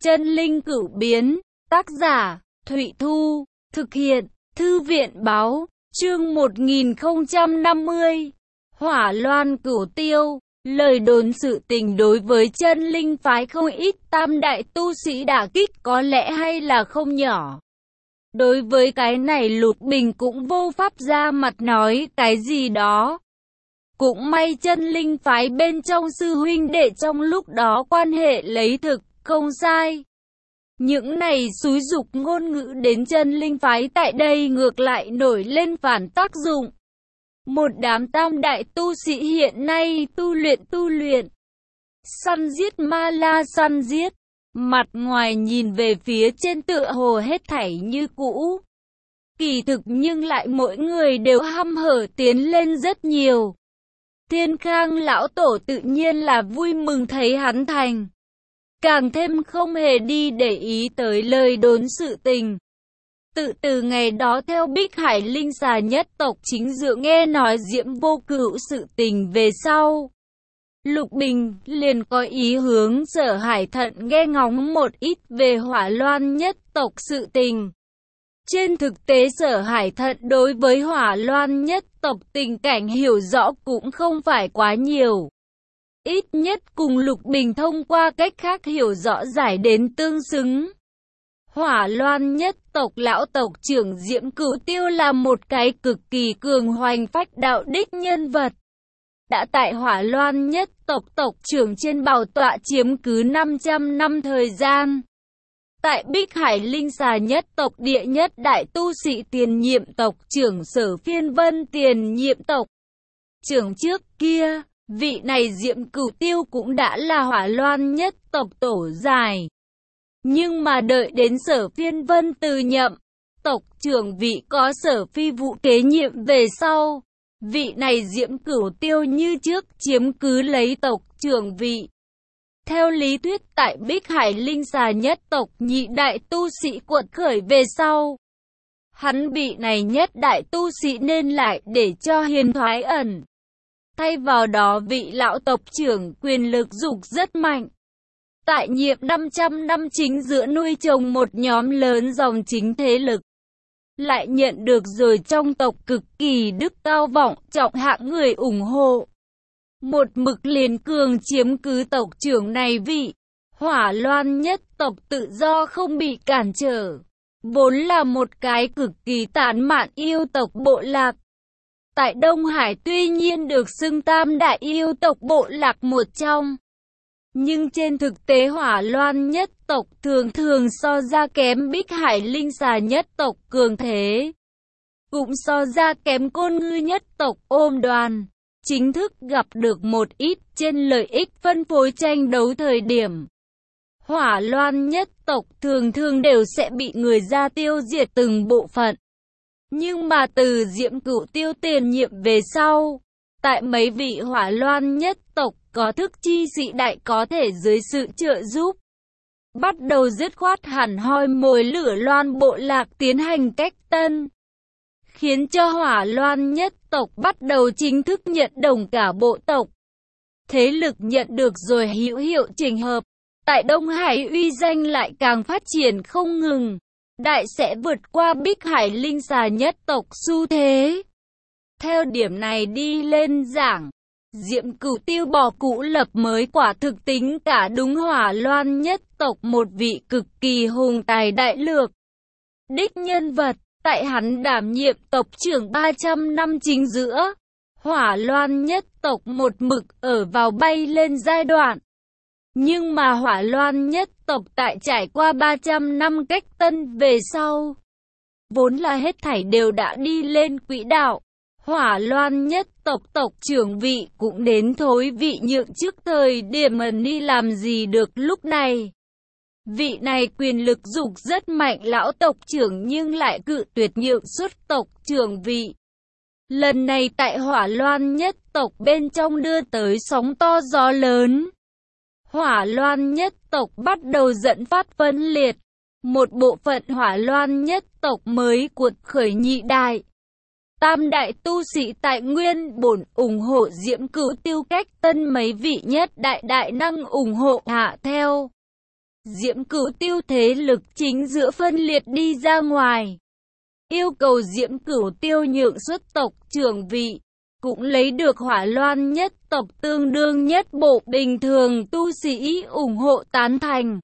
Chân linh cửu biến, tác giả, Thụy Thu, thực hiện, Thư viện báo, chương 1050. Hỏa Loan Cửu Tiêu, lời đồn sự tình đối với chân linh phái không ít tam đại tu sĩ đả kích có lẽ hay là không nhỏ. Đối với cái này Lục Bình cũng vô pháp ra mặt nói cái gì đó. Cũng may chân linh phái bên trong sư huynh đệ trong lúc đó quan hệ lấy thực, không sai. Những này xúi giục ngôn ngữ đến chân linh phái tại đây ngược lại nổi lên phản tác dụng. Một đám tam đại tu sĩ hiện nay tu luyện. Săn giết ma la săn giết. Mặt ngoài nhìn về phía trên tựa hồ hết thảy như cũ. Kỳ thực nhưng lại mỗi người đều hăm hở tiến lên rất nhiều. Thiên Khang lão tổ tự nhiên là vui mừng thấy hắn thành. Càng thêm không hề đi để ý tới lời đồn sự tình. Tự từ ngày đó theo Bích Hải Linh Xà nhất tộc chính dựa nghe nói Diễm Vô Cửu sự tình về sau. Lục Bình liền có ý hướng Sở Hải Thận nghe ngóng một ít về Hỏa Loan nhất tộc sự tình. Trên thực tế Sở Hải Thận đối với Hỏa Loan nhất tộc tình cảnh hiểu rõ cũng không phải quá nhiều. Ít nhất cùng Lục Bình thông qua cách khác hiểu rõ giải đến tương xứng. Hỏa Loan nhất tộc lão tộc trưởng Diễm Cửu Tiêu là một cái cực kỳ cường hoành phách đạo đích nhân vật. Đã tại Hỏa Loan nhất tộc tộc trưởng trên bảo tọa chiếm cứ 500 năm thời gian. Tại Bích Hải Linh Xà nhất tộc địa nhất đại tu sĩ tiền nhiệm tộc trưởng Sở Phiên Vân tiền nhiệm tộc trưởng trước kia, vị này Diễm Cửu Tiêu cũng đã là Hỏa Loan nhất tộc tổ dài. Nhưng mà đợi đến Sở Phiên Vân từ nhậm, tộc trưởng vị có Sở Phi Vũ kế nhiệm về sau. Vị này Diễm Cửu Tiêu như trước chiếm cứ lấy tộc trưởng vị. Theo lý thuyết tại Bích Hải Linh Xà nhất tộc nhị đại tu sĩ quật khởi về sau. Hắn bị này nhất đại tu sĩ nên lại để cho hiền thoái ẩn. Thay vào đó vị lão tộc trưởng quyền lực dục rất mạnh. Tại nhiệm 500 năm chính giữa nuôi trồng một nhóm lớn dòng chính thế lực. Lại nhận được rồi trong tộc cực kỳ đức cao vọng trọng hạng người ủng hộ. Một mực liền cường chiếm cứ tộc trưởng này vị. Hỏa Loan nhất tộc tự do không bị cản trở. Vốn là một cái cực kỳ tản mạn yêu tộc bộ lạc. Tại Đông Hải tuy nhiên được xưng tam đại yêu tộc bộ lạc một trong. Nhưng trên thực tế Hỏa Loan nhất tộc thường so ra kém Bích Hải Linh Xà nhất tộc cường thế. Cũng so ra kém Côn Ngư nhất tộc ôm đoàn. Chính thức gặp được một ít trên lợi ích phân phối tranh đấu thời điểm. Hỏa Loan nhất tộc thường đều sẽ bị người ra tiêu diệt từng bộ phận. Nhưng mà từ Diễm Cửu Tiêu tiền nhiệm về sau, tại mấy vị Hỏa Loan nhất tộc có thức chi sĩ đại có thể dưới sự trợ giúp. Bắt đầu dứt khoát hẳn hoi mồi lửa loan bộ lạc tiến hành cách tân. Khiến cho Hỏa Loan nhất tộc bắt đầu chính thức nhận đồng cả bộ tộc. Thế lực nhận được rồi hữu hiệu chỉnh hợp. Tại Đông Hải uy danh lại càng phát triển không ngừng. Đại sẽ vượt qua Bích Hải Linh Xà nhất tộc xu thế. Theo điểm này đi lên giảng. Diễm Cửu Tiêu bỏ cũ lập mới quả thực tính cả đúng Hỏa Loan nhất tộc một vị cực kỳ hùng tài đại lược. Đích nhân vật. Tại hắn đảm nhiệm tộc trưởng 300 năm chính giữa, Hỏa Loan nhất tộc một mực ở vào bay lên giai đoạn. Nhưng mà Hỏa Loan nhất tộc tại trải qua 300 năm cách tân về sau. Vốn là hết thảy đều đã đi lên quỹ đạo. Hỏa Loan nhất tộc tộc trưởng vị cũng đến thối vị nhượng trước thời điểm đi làm gì được lúc này. Vị này quyền lực dục rất mạnh lão tộc trưởng nhưng lại cự tuyệt nhượng xuất tộc trưởng vị. Lần này tại Hỏa Loan nhất tộc bên trong đưa tới sóng to gió lớn. Hỏa Loan nhất tộc bắt đầu dẫn phát phân liệt. Một bộ phận Hỏa Loan nhất tộc mới cuột khởi nhị đại. Tam đại tu sĩ tại nguyên bổn ủng hộ Diễm Cửu Tiêu cách tân mấy vị nhất đại năng ủng hộ hạ theo. Diễm Cửu Tiêu thế lực chính giữa phân liệt đi ra ngoài. Yêu cầu Diễm Cửu Tiêu nhượng xuất tộc trưởng vị, cũng lấy được Hỏa Loan nhất tộc tương đương nhất bộ bình thường tu sĩ ủng hộ tán thành.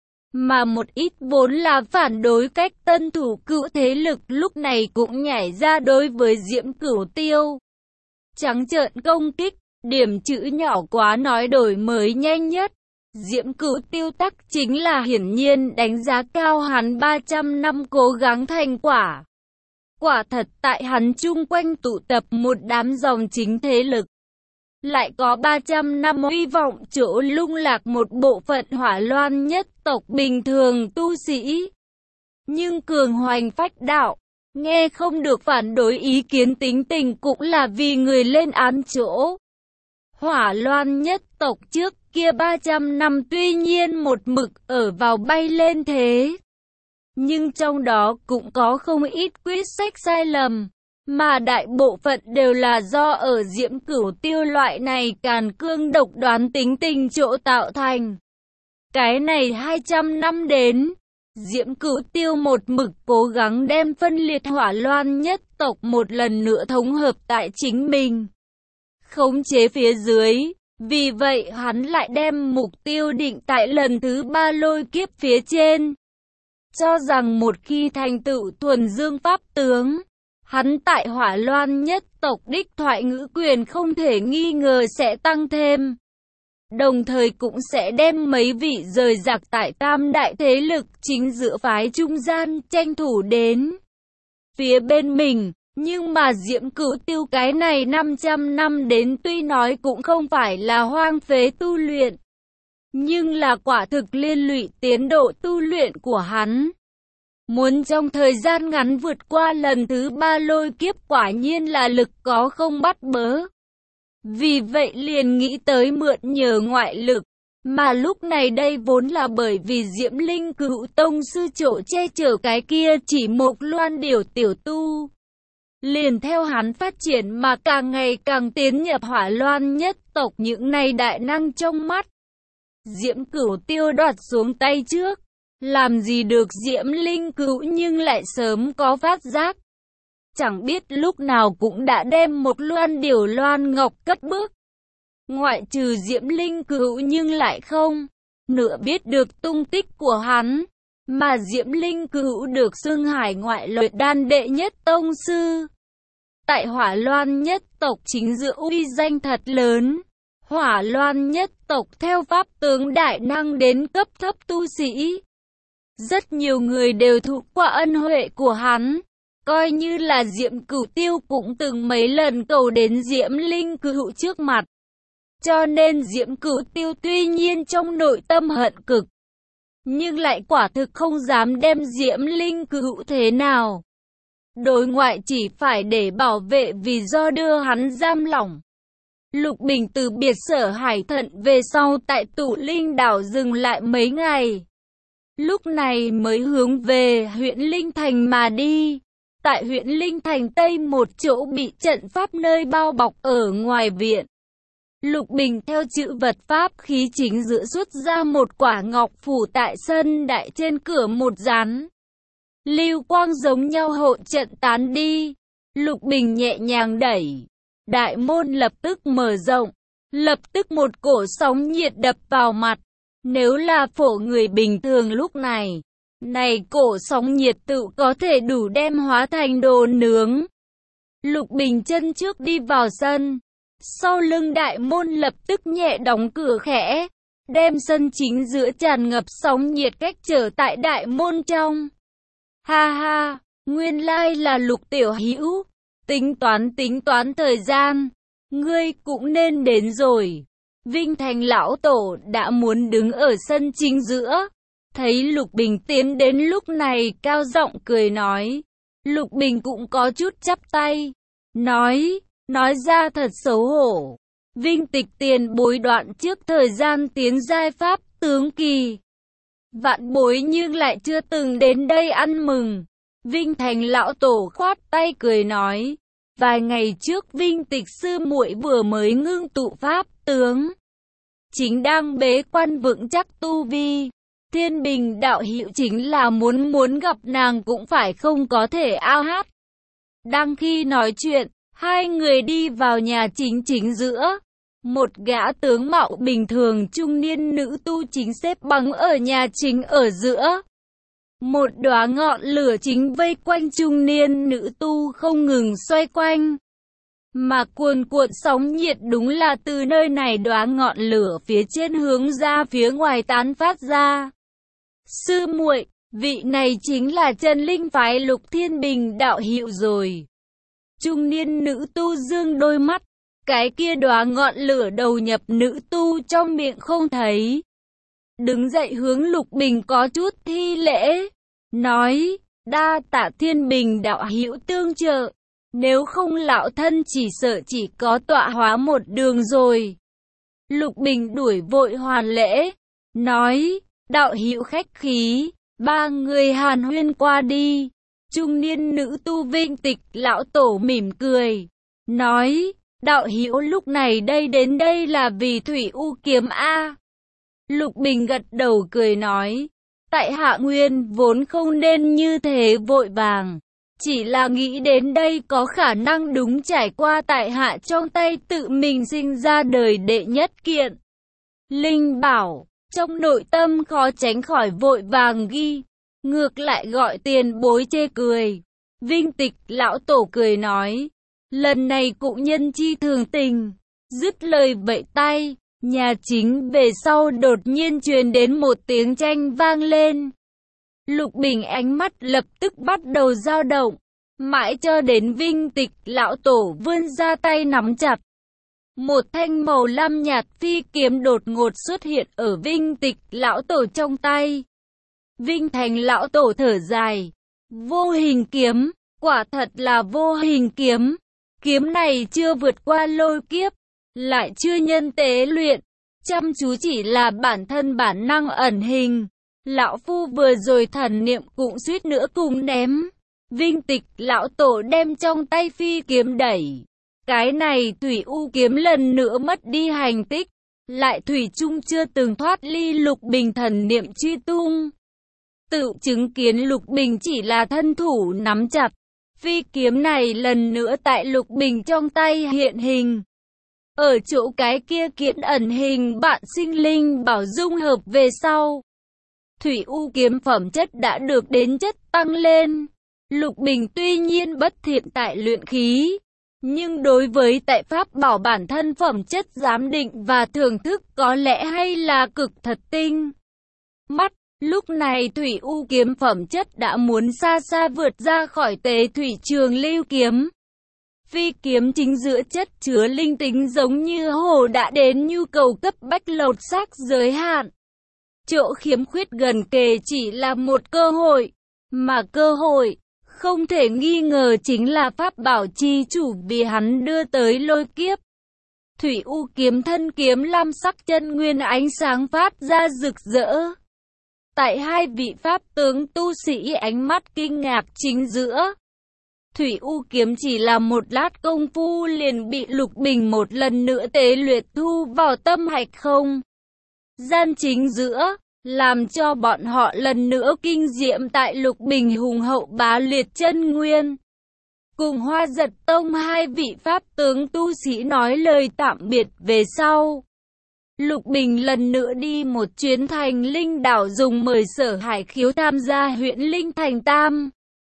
Mà một ít vốn là phản đối cách tân thủ cựu thế lực lúc này cũng nhảy ra đối với Diễm Cửu Tiêu. Trắng trợn công kích, điểm chữ nhỏ quá nói đổi mới nhanh nhất. Diễm Cửu Tiêu tắc chính là hiển nhiên đánh giá cao hắn 300 năm cố gắng thành quả. Quả thật tại hắn chung quanh tụ tập một đám dòng chính thế lực. Lại có 300 năm hy vọng chỗ lung lạc một bộ phận Hỏa Loan nhất tộc bình thường tu sĩ. Nhưng cường hoành phách đạo, nghe không được phản đối ý kiến tính tình cũng là vì người lên án chỗ. Hỏa Loan nhất tộc trước kia 300 năm tuy nhiên một mực ở vào bay lên thế. Nhưng trong đó cũng có không ít quyết sách sai lầm, mà đại bộ phận đều là do ở Diễm Cửu Tiêu loại này càn cương độc đoán tính tình chỗ tạo thành. Cái này 200 năm đến, Diễm Cửu Tiêu một mực cố gắng đem phân liệt Hỏa Loan nhất tộc một lần nữa thống hợp tại chính mình, khống chế phía dưới. Vì vậy hắn lại đem mục tiêu định tại lần thứ 3 lôi kiếp phía trên. Cho rằng một khi thành tựu thuần dương pháp tướng, hắn tại Hỏa Loan nhất tộc đích thoại ngữ quyền không thể nghi ngờ sẽ tăng thêm. Đồng thời cũng sẽ đem mấy vị rời rạc tại tam đại thế lực chính giữa phái trung gian tranh thủ đến phía bên mình. Nhưng mà Diễm Cửu Tiêu cái này 500 năm đến tuy nói cũng không phải là hoang phế tu luyện, nhưng là quả thực liên lụy tiến độ tu luyện của hắn. Muốn trong thời gian ngắn vượt qua lần thứ 3 lôi kiếp quả nhiên là lực có không bắt bớ. Vì vậy liền nghĩ tới mượn nhờ ngoại lực, mà lúc này đây vốn là bởi vì Diễm Linh Cửu Tông sư chỗ che chở cái kia chỉ một loan điểu tiểu tu. Liền theo hắn phát triển mà càng ngày càng tiến nhập Hỏa Loan nhất tộc những này đại năng trong mắt. Diễm Cửu Tiêu đoạt xuống tay trước, làm gì được Diễm Linh Cửu nhưng lại sớm có phát giác. Chẳng biết lúc nào cũng đã đem một loan điểu loan ngọc cất bước. Ngoại trừ Diễm Linh Cửu nhưng lại không nửa biết được tung tích của hắn. Mà Diễm Linh Cửu được xưng hải ngoại luyện đan đệ nhất tông sư. Tại Hỏa Loan nhất tộc chính giữa uy danh thật lớn. Hỏa Loan nhất tộc theo pháp tướng đại năng đến cấp thấp tu sĩ. Rất nhiều người đều thụ qua ân huệ của hắn. Coi như là Diễm Cửu Tiêu cũng từng mấy lần cầu đến Diễm Linh Cửu trước mặt. Cho nên Diễm Cửu Tiêu tuy nhiên trong nội tâm hận cực, nhưng lại quả thực không dám đem Diễm Linh Cửu thế nào. Đối ngoại chỉ phải để bảo vệ vì do đưa hắn giam lỏng. Lục Bình từ biệt Sở Hải Thận về sau tại Tụ Linh đảo dừng lại mấy ngày. Lúc này mới hướng về huyện Linh Thành mà đi. Tại huyện Linh Thành Tây một chỗ bị trận pháp nơi bao bọc ở ngoài viện. Lục Bình theo chữ vật pháp khí chính giữa xuất ra một quả ngọc phủ tại sân đại trên cửa một rán. Lưu quang giống nhau hộ trận tán đi. Lục Bình nhẹ nhàng đẩy. Đại môn lập tức mở rộng. Lập tức một cổ sóng nhiệt đập vào mặt. Nếu là phổ người bình thường lúc này, cổ sóng nhiệt tự có thể đủ đem hóa thành đồ nướng. Lục Bình chân trước đi vào sân. Sau lưng đại môn lập tức nhẹ đóng cửa khẽ. Đem sân chính giữa tràn ngập sóng nhiệt cách trở tại đại môn trong. Ha ha, nguyên lai là Lục tiểu hữu. Tính toán thời gian. Ngươi cũng nên đến rồi. Vinh Thành lão tổ đã muốn đứng ở sân chính giữa. Thấy Lục Bình tiến đến lúc này cao giọng cười nói. Lục Bình cũng có chút chắp tay. Nói ra thật xấu hổ. Vinh Tịch tiền bối đoạn trước thời gian tiến giai pháp tướng kỳ. Vạn bối nhưng lại chưa từng đến đây ăn mừng. Vinh Thành lão tổ khoát tay cười nói. Vài ngày trước Vinh Tịch sư muội vừa mới ngưng tụ pháp tướng. Chính đang bế quan vững chắc tu vi. Thiên Bình đạo hữu chính là muốn gặp nàng cũng phải không có thể ao hát. Đang khi nói chuyện, hai người đi vào nhà chính giữa. Một gã tướng mạo bình thường trung niên nữ tu chính xếp bằng ở nhà chính ở giữa. Một đóa ngọn lửa chính vây quanh trung niên nữ tu không ngừng xoay quanh. Mà cuồn cuộn sóng nhiệt đúng là từ nơi này đóa ngọn lửa phía trên hướng ra phía ngoài tán phát ra. Sư muội, vị này chính là chân linh phái Lục Thiên Bình đạo hữu rồi. Trung niên nữ tu dương đôi mắt, cái kia đóa ngọn lửa đầu nhập nữ tu trong miệng không thấy. Đứng dậy hướng Lục Bình có chút thi lễ, nói, đa tạ Thiên Bình đạo hữu tương trợ, nếu không lão thân chỉ sợ chỉ có tọa hóa một đường rồi. Lục Bình đuổi vội hoàn lễ, nói, đạo hữu khách khí, ba người hàn huyên qua đi. Trung niên nữ tu Vinh Tịch lão tổ mỉm cười, nói, đạo hữu lúc này đến đây là vì Thủy U kiếm a. Lục Bình gật đầu cười nói, tại hạ nguyên vốn không nên như thế vội vàng, chỉ là nghĩ đến đây có khả năng đúng trải qua tại hạ trong tay tự mình sinh ra đời đệ nhất kiện linh bảo, trong nội tâm khó tránh khỏi vội vàng ghi, ngược lại gọi tiền bối chê cười. Vinh Tịch lão tổ cười nói, lần này cũng nhân chi thường tình. Dứt lời vẫy tay, nhà chính về sau đột nhiên truyền đến một tiếng tranh vang lên. Lục Bình ánh mắt lập tức bắt đầu dao động, mãi cho đến Vinh Tịch lão tổ vươn ra tay nắm chặt. Một thanh màu lam nhạt phi kiếm đột ngột xuất hiện ở Vinh Tịch lão tổ trong tay. Vinh Thành lão tổ thở dài, vô hình kiếm, quả thật là vô hình kiếm. Kiếm này chưa vượt qua lôi kiếp, lại chưa nhân tế luyện, chăm chú chỉ là bản thân bản năng ẩn hình. Lão phu vừa rồi thần niệm cũng suýt nữa cùng ném. Vinh Tịch lão tổ đem trong tay phi kiếm đẩy. Cái này Thủy U kiếm lần nữa mất đi hành tích, lại thủy chung chưa từng thoát ly Lục Bình thần niệm truy tung. Tự chứng kiến Lục Bình chỉ là thân thủ nắm chặt. Phi kiếm này lần nữa tại Lục Bình trong tay hiện hình. Ở chỗ cái kia kiện ẩn hình bạn sinh linh bảo dung hợp về sau, Thủy U kiếm phẩm chất đã được đến chất tăng lên. Lục Bình tuy nhiên bất thiện tại luyện khí, nhưng đối với tại pháp bảo bản thân phẩm chất giám định và thưởng thức có lẽ hay là cực thật tinh. Mắt, lúc này Thủy U kiếm phẩm chất đã muốn xa xa vượt ra khỏi Tế Thủy Trường Lưu kiếm. Phi kiếm chính giữa chất chứa linh tính giống như hồ đã đến nhu cầu cấp bách lột xác giới hạn. Chỗ khiếm khuyết gần kề chỉ là một cơ hội, mà cơ hội không thể nghi ngờ chính là pháp bảo chi chủ vì hắn đưa tới lôi kiếp. Thủy U kiếm thân kiếm lam sắc chân nguyên ánh sáng phát ra rực rỡ. Tại hai vị pháp tướng tu sĩ ánh mắt kinh ngạc chính giữa, Thủy U kiếm chỉ là một lát công phu liền bị Lục Bình một lần nữa tế luyện thu vào tâm hạch không gian chính giữa, làm cho bọn họ lần nữa kinh diệm tại Lục Bình hùng hậu bá liệt chân nguyên. Cùng Hoa Giật Tông hai vị pháp tướng tu sĩ nói lời tạm biệt về sau, Lục Bình lần nữa đi một chuyến thành linh đảo dùng mời Sở Hải Khiếu tham gia huyện Linh Thành Tam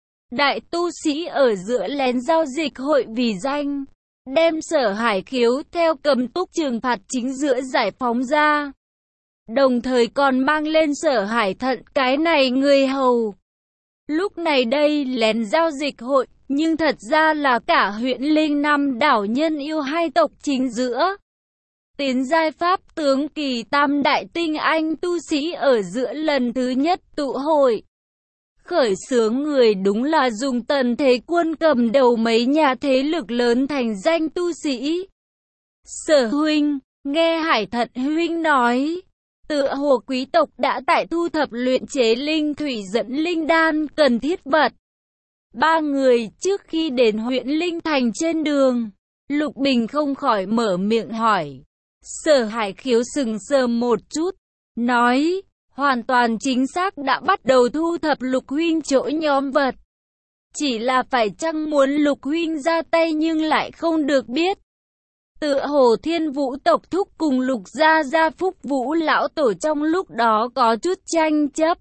đại tu sĩ ở giữa lén giao dịch hội vì danh, đem Sở Hải Khiếu theo cầm túc trừng phạt chính giữa giải phóng ra. Đồng thời còn mang lên Sở Hải Thận cái này người hầu. Lúc này đây lén giao dịch hội, nhưng thật ra là cả huyện Linh Nam đảo nhân yêu hai tộc chính giữa. Tiến giai pháp tướng kỳ tam đại tinh anh tu sĩ ở giữa lần thứ nhất tụ hội. Khởi xướng người đúng là dùng Tần Thế Quân cầm đầu mấy nhà thế lực lớn thành danh tu sĩ. Sở huynh, nghe Hải Thận huynh nói, tựa hồ quý tộc đã tại thu thập luyện chế linh thủy dẫn linh đan cần thiết vật. Ba người trước khi đến huyện Linh Thành trên đường, Lục Bình không khỏi mở miệng hỏi. Sở Hải Khiếu sừng sờ một chút, nói, hoàn toàn chính xác đã bắt đầu thu thập Lục huynh chỗ nhóm vật. Chỉ là phải chăng muốn Lục huynh ra tay nhưng lại không được biết. Tựa hồ Thiên Vũ tộc thúc cùng Lục gia Phúc Vũ lão tổ trong lúc đó có chút tranh chấp.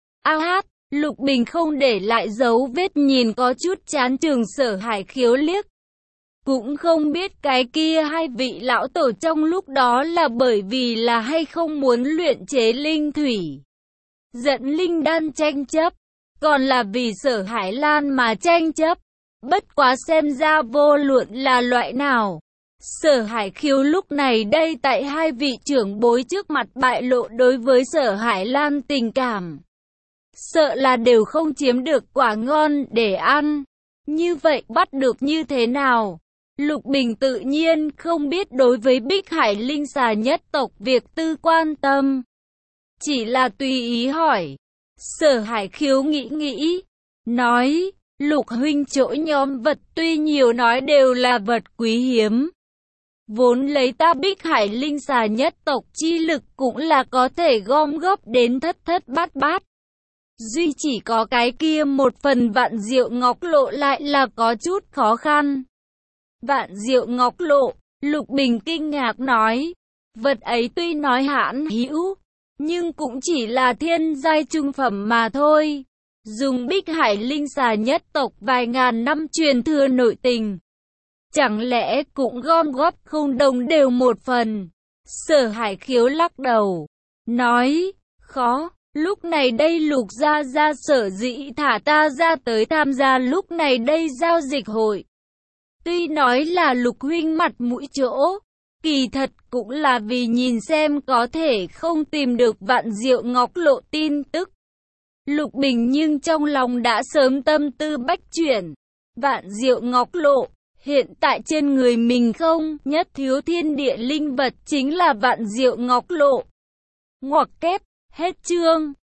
Lục Bình không để lại dấu vết, nhìn có chút chán chường Sở Hải Khiếu liếc. Cũng không biết cái kia hai vị lão tổ trong lúc đó là bởi vì là hay không muốn luyện chế linh thủy, dẫn linh đan tranh chấp, còn là vì Sở Hải Lan mà tranh chấp. Bất quá xem ra vô luận là loại nào, Sở Hải Khiếu lúc này đây tại hai vị trưởng bối trước mặt bại lộ đối với Sở Hải Lan tình cảm, sợ là đều không chiếm được quả ngon để ăn. Như vậy bắt được như thế nào? Lục Bình tự nhiên không biết đối với Bích Hải Linh Xà nhất tộc việc tư quan tâm, chỉ là tùy ý hỏi. Sở Hải Khiếu nghĩ, nói, Lục huynh chỗ nhóm vật tuy nhiều nói đều là vật quý hiếm. Vốn lấy ta Bích Hải Linh Xà nhất tộc chi lực cũng là có thể gom góp đến thất bát. Duy chỉ có cái kia một phần Vạn Diệu Ngọc Lộ lại là có chút khó khăn. Vạn Diệu Ngọc Lộ, Lục Bình kinh ngạc nói, vật ấy tuy nói hãn hữu, nhưng cũng chỉ là thiên giai trung phẩm mà thôi. Dùng Bích Hải Linh Xà nhất tộc vài ngàn năm truyền thừa nội tình, chẳng lẽ cũng gom góp không đồng đều một phần? Sở Hải Khiếu lắc đầu, nói, khó. Lúc này đây Lục gia sở dĩ thả ta ra tới tham gia lúc này đây giao dịch hội. Tuy nói là Lục huynh mặt mũi chỗ, kỳ thật cũng là vì nhìn xem có thể không tìm được Vạn Diệu Ngọc Lộ tin tức. Lục Bình nhưng trong lòng đã sớm tâm tư bách chuyển. Vạn Diệu Ngọc Lộ, hiện tại trên người mình không nhất thiếu thiên địa linh vật chính là Vạn Diệu Ngọc Lộ. Ngoặc kép, hết chương.